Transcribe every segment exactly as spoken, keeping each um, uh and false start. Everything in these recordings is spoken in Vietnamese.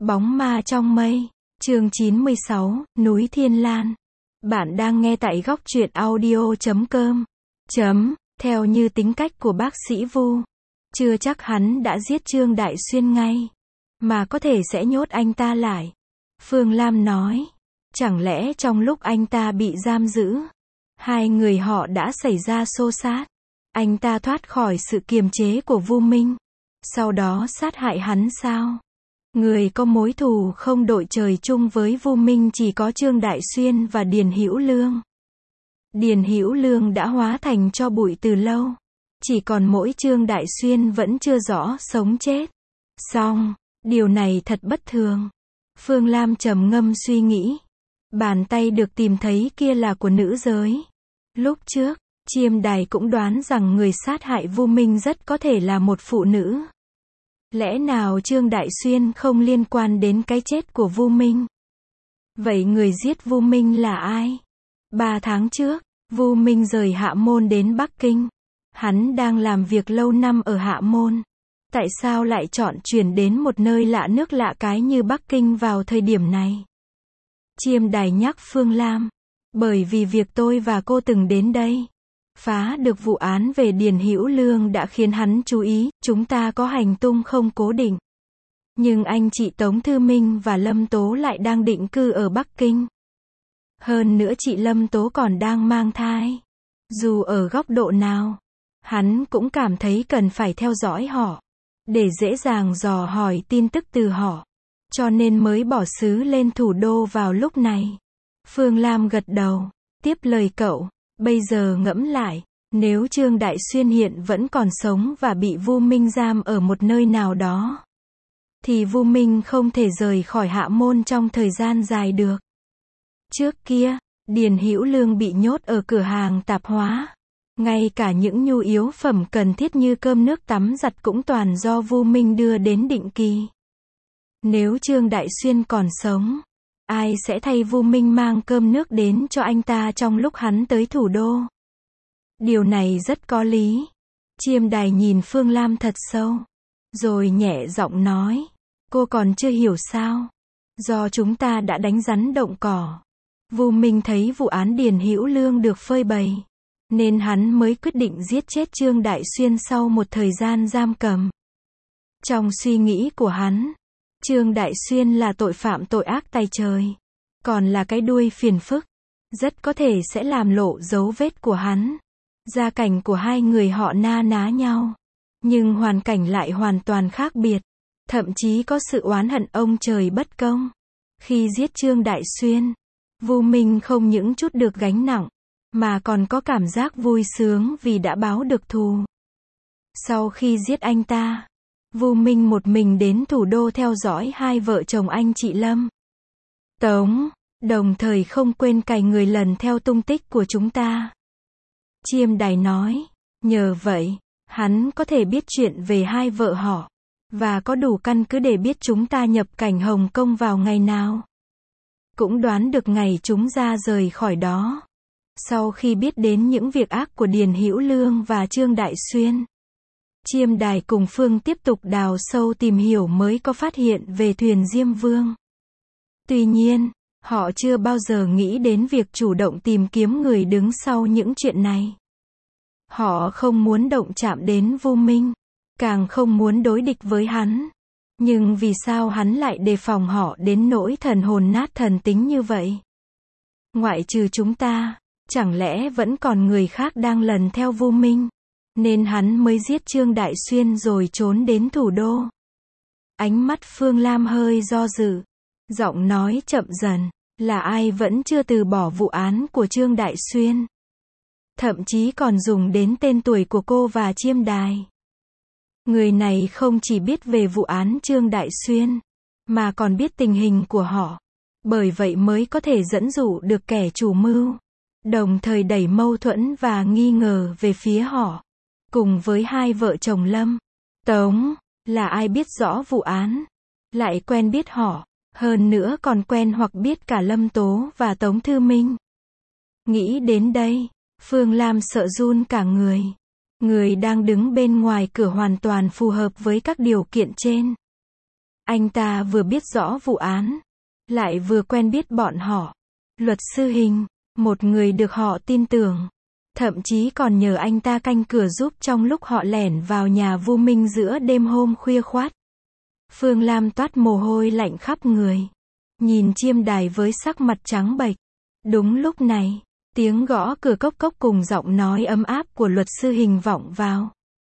Bóng ma trong mây, chương chín mươi sáu, núi Thiên Lan. Bạn đang nghe tại góc truyện audio chấm com. Chấm, theo như tính cách của bác sĩ Vu, chưa chắc hắn đã giết Trương Đại Xuyên ngay, mà có thể sẽ nhốt anh ta lại. Phương Lam nói, chẳng lẽ trong lúc anh ta bị giam giữ, hai người họ đã xảy ra xô xát, anh ta thoát khỏi sự kiềm chế của Vu Minh, sau đó sát hại hắn sao? Người có mối thù không đội trời chung với Vu Minh chỉ có Trương Đại Xuyên và Điền Hữu Lương. Điền Hữu Lương đã hóa thành tro bụi từ lâu, chỉ còn mỗi Trương Đại Xuyên vẫn chưa rõ sống chết. Song, điều này thật bất thường. Phương Lam trầm ngâm suy nghĩ. Bàn tay được tìm thấy kia là của nữ giới. Lúc trước, Chiêm Đài cũng đoán rằng người sát hại Vu Minh rất có thể là một phụ nữ. Lẽ nào Trương Đại Xuyên không liên quan đến cái chết của Vu Minh? Vậy người giết Vu Minh là ai? Ba tháng trước, Vu Minh rời Hạ Môn đến Bắc Kinh. Hắn đang làm việc lâu năm ở Hạ Môn. Tại sao lại chọn chuyển đến một nơi lạ nước lạ cái như Bắc Kinh vào thời điểm này? Chiêm Đài nhắc Phương Lam. Bởi vì việc tôi và cô từng đến đây, phá được vụ án về Điền Hữu Lương đã khiến hắn chú ý, chúng ta có hành tung không cố định. Nhưng anh chị Tống Thư Minh và Lâm Tố lại đang định cư ở Bắc Kinh. Hơn nữa chị Lâm Tố còn đang mang thai. Dù ở góc độ nào, hắn cũng cảm thấy cần phải theo dõi họ, để dễ dàng dò hỏi tin tức từ họ. Cho nên mới bỏ xứ lên thủ đô vào lúc này. Phương Lam gật đầu, tiếp lời cậu. Bây giờ ngẫm lại, nếu Trương Đại Xuyên hiện vẫn còn sống và bị Vu Minh giam ở một nơi nào đó, thì Vu Minh không thể rời khỏi Hạ Môn trong thời gian dài được. Trước kia, Điền Hữu Lương bị nhốt ở cửa hàng tạp hóa. Ngay cả những nhu yếu phẩm cần thiết như cơm nước tắm giặt cũng toàn do Vu Minh đưa đến định kỳ. Nếu Trương Đại Xuyên còn sống, ai sẽ thay Vu Minh mang cơm nước đến cho anh ta trong lúc hắn tới thủ đô? Điều này rất có lý. Chiêm Đài nhìn Phương Lam thật sâu, rồi nhẹ giọng nói, cô còn chưa hiểu sao? Do chúng ta đã đánh rắn động cỏ. Vu Minh thấy vụ án Điền Hữu Lương được phơi bày, nên hắn mới quyết định giết chết Trương Đại Xuyên sau một thời gian giam cầm. Trong suy nghĩ của hắn, Trương Đại Xuyên là tội phạm tội ác tày trời, còn là cái đuôi phiền phức, rất có thể sẽ làm lộ dấu vết của hắn. Gia cảnh của hai người họ na ná nhau, nhưng hoàn cảnh lại hoàn toàn khác biệt, thậm chí có sự oán hận ông trời bất công. Khi giết Trương Đại Xuyên, Vu Minh không những chút được gánh nặng, mà còn có cảm giác vui sướng vì đã báo được thù. Sau khi giết anh ta, Vu Minh một mình đến thủ đô theo dõi hai vợ chồng anh chị Lâm Tống, đồng thời không quên cày người lần theo tung tích của chúng ta. Chiêm Đài nói, nhờ vậy, hắn có thể biết chuyện về hai vợ họ, và có đủ căn cứ để biết chúng ta nhập cảnh Hồng Kông vào ngày nào. Cũng đoán được ngày chúng ra rời khỏi đó. Sau khi biết đến những việc ác của Điền Hữu Lương và Trương Đại Xuyên, Chiêm Đài cùng Phương tiếp tục đào sâu tìm hiểu mới có phát hiện về thuyền Diêm Vương. Tuy nhiên, họ chưa bao giờ nghĩ đến việc chủ động tìm kiếm người đứng sau những chuyện này. Họ không muốn động chạm đến Vu Minh, càng không muốn đối địch với hắn. Nhưng vì sao hắn lại đề phòng họ đến nỗi thần hồn nát thần tính như vậy? Ngoại trừ chúng ta, chẳng lẽ vẫn còn người khác đang lần theo Vu Minh? Nên hắn mới giết Trương Đại Xuyên rồi trốn đến thủ đô. Ánh mắt Phương Lam hơi do dự, giọng nói chậm dần, là ai vẫn chưa từ bỏ vụ án của Trương Đại Xuyên. Thậm chí còn dùng đến tên tuổi của cô và Chiêm Đài. Người này không chỉ biết về vụ án Trương Đại Xuyên, mà còn biết tình hình của họ. Bởi vậy mới có thể dẫn dụ được kẻ chủ mưu, đồng thời đẩy mâu thuẫn và nghi ngờ về phía họ. Cùng với hai vợ chồng Lâm Tống, là ai biết rõ vụ án, lại quen biết họ, hơn nữa còn quen hoặc biết cả Lâm Tố và Tống Thư Minh. Nghĩ đến đây, Phương Lam sợ run cả người. Người đang đứng bên ngoài cửa hoàn toàn phù hợp với các điều kiện trên. Anh ta vừa biết rõ vụ án, lại vừa quen biết bọn họ. Luật sư Hình, một người được họ tin tưởng. Thậm chí còn nhờ anh ta canh cửa giúp trong lúc họ lẻn vào nhà Vu Minh giữa đêm hôm khuya khoắt. Phương Lam toát mồ hôi lạnh khắp người. Nhìn Chiêm Đài với sắc mặt trắng bệch. Đúng lúc này, tiếng gõ cửa cốc cốc cùng giọng nói ấm áp của luật sư Hình vọng vào.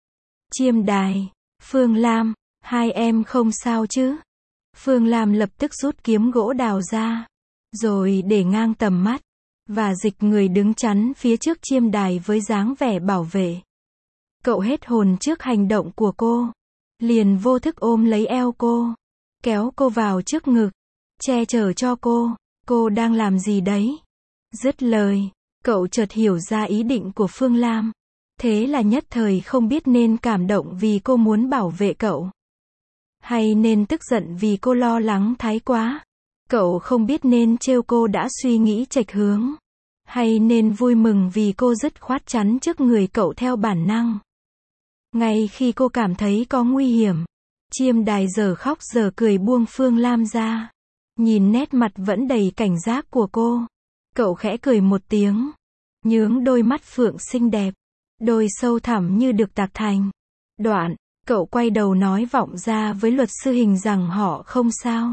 Chiêm Đài, Phương Lam, hai em không sao chứ? Phương Lam lập tức rút kiếm gỗ đào ra, rồi để ngang tầm mắt, và dịch người đứng chắn phía trước Chiêm Đài với dáng vẻ bảo vệ. Cậu hết hồn trước hành động của cô, liền vô thức ôm lấy eo cô, kéo cô vào trước ngực, che chở cho cô. Cô đang làm gì đấy? Dứt lời, cậu chợt hiểu ra ý định của Phương Lam. Thế là nhất thời không biết nên cảm động vì cô muốn bảo vệ cậu, hay nên tức giận vì cô lo lắng thái quá. Cậu không biết nên trêu cô đã suy nghĩ chệch hướng, hay nên vui mừng vì cô dứt khoát chắn trước người cậu theo bản năng. Ngay khi cô cảm thấy có nguy hiểm, Chiêm Đài giờ khóc giờ cười buông Phương Lam ra. Nhìn nét mặt vẫn đầy cảnh giác của cô, cậu khẽ cười một tiếng, nhướng đôi mắt phượng xinh đẹp, đôi sâu thẳm như được tạc thành. Đoạn, cậu quay đầu nói vọng ra với luật sư Hình rằng họ không sao.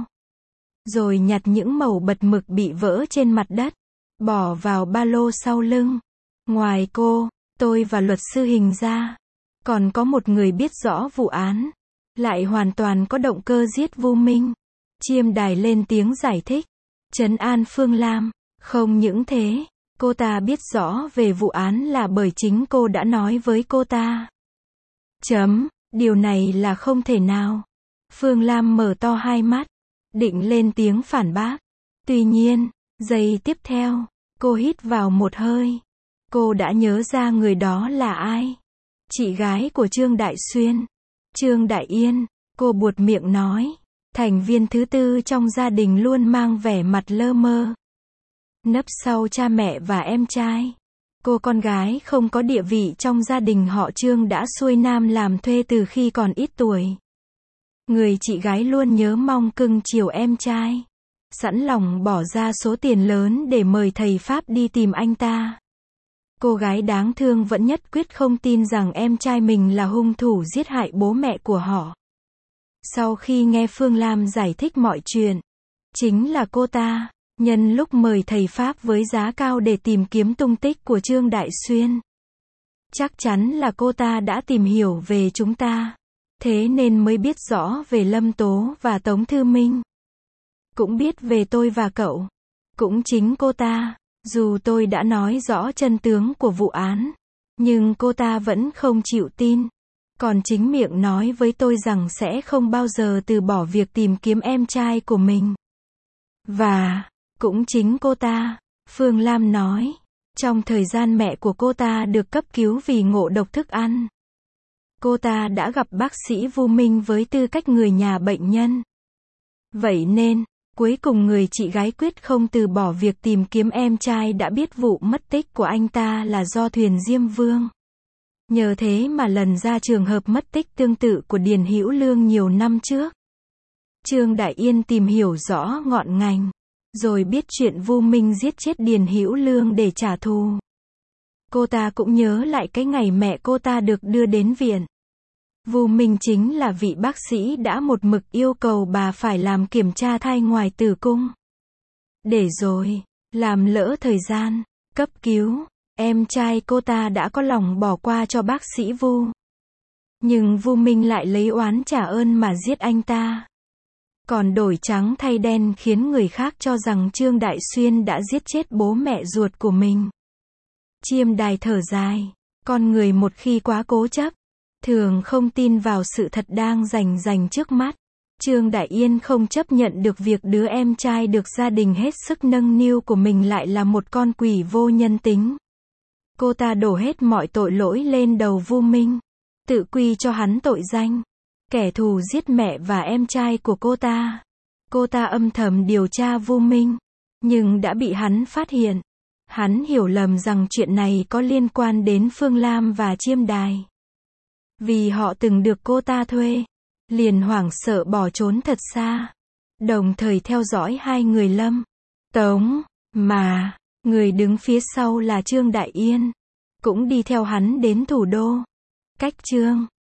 Rồi nhặt những mẩu bật mực bị vỡ trên mặt đất, bỏ vào ba lô sau lưng. Ngoài cô, tôi và luật sư Hình ra, còn có một người biết rõ vụ án, lại hoàn toàn có động cơ giết Vu Minh. Chiêm Đài lên tiếng giải thích, trấn an Phương Lam. Không những thế, cô ta biết rõ về vụ án là bởi chính cô đã nói với cô ta. Chấm, điều này là không thể nào. Phương Lam mở to hai mắt, định lên tiếng phản bác. Tuy nhiên, giây tiếp theo, cô hít vào một hơi. Cô đã nhớ ra người đó là ai. Chị gái của Trương Đại Xuyên, Trương Đại Yên. Cô buột miệng nói, thành viên thứ tư trong gia đình luôn mang vẻ mặt lơ mơ, nấp sau cha mẹ và em trai. Cô con gái không có địa vị trong gia đình họ Trương đã xuôi nam làm thuê từ khi còn ít tuổi. Người chị gái luôn nhớ mong cưng chiều em trai, sẵn lòng bỏ ra số tiền lớn để mời thầy Pháp đi tìm anh ta. Cô gái đáng thương vẫn nhất quyết không tin rằng em trai mình là hung thủ giết hại bố mẹ của họ. Sau khi nghe Phương Lam giải thích mọi chuyện, chính là cô ta, nhân lúc mời thầy Pháp với giá cao để tìm kiếm tung tích của Trương Đại Xuyên. Chắc chắn là cô ta đã tìm hiểu về chúng ta, thế nên mới biết rõ về Lâm Tố và Tống Thư Minh. Cũng biết về tôi và cậu. Cũng chính cô ta, dù tôi đã nói rõ chân tướng của vụ án, nhưng cô ta vẫn không chịu tin. Còn chính miệng nói với tôi rằng sẽ không bao giờ từ bỏ việc tìm kiếm em trai của mình. Và, cũng chính cô ta, Phương Lam nói, trong thời gian mẹ của cô ta được cấp cứu vì ngộ độc thức ăn, cô ta đã gặp bác sĩ Vu Minh với tư cách người nhà bệnh nhân. Vậy nên, cuối cùng người chị gái quyết không từ bỏ việc tìm kiếm em trai đã biết vụ mất tích của anh ta là do thuyền Diêm Vương. Nhờ thế mà lần ra trường hợp mất tích tương tự của Điền Hữu Lương nhiều năm trước. Trương Đại Yên tìm hiểu rõ ngọn ngành, rồi biết chuyện Vu Minh giết chết Điền Hữu Lương để trả thù. Cô ta cũng nhớ lại cái ngày mẹ cô ta được đưa đến viện. Vu Minh chính là vị bác sĩ đã một mực yêu cầu bà phải làm kiểm tra thai ngoài tử cung. Để rồi, làm lỡ thời gian, cấp cứu, em trai cô ta đã có lòng bỏ qua cho bác sĩ Vu. Nhưng Vu Minh lại lấy oán trả ơn mà giết anh ta. Còn đổi trắng thay đen khiến người khác cho rằng Trương Đại Xuyên đã giết chết bố mẹ ruột của mình. Chiêm Đài thở dài, con người một khi quá cố chấp, thường không tin vào sự thật đang rành rành trước mắt. Trương Đại Yên không chấp nhận được việc đứa em trai được gia đình hết sức nâng niu của mình lại là một con quỷ vô nhân tính. Cô ta đổ hết mọi tội lỗi lên đầu Vu Minh, tự quy cho hắn tội danh kẻ thù giết mẹ và em trai của cô ta. Cô ta âm thầm điều tra Vu Minh, nhưng đã bị hắn phát hiện. Hắn hiểu lầm rằng chuyện này có liên quan đến Phương Lam và Chiêm Đài, vì họ từng được cô ta thuê. liền hoảng sợ bỏ trốn thật xa. Đồng thời theo dõi hai người Lâm Tống, mà, người đứng phía sau là Trương Đại Yên. Cũng đi theo hắn đến thủ đô. Cách Trương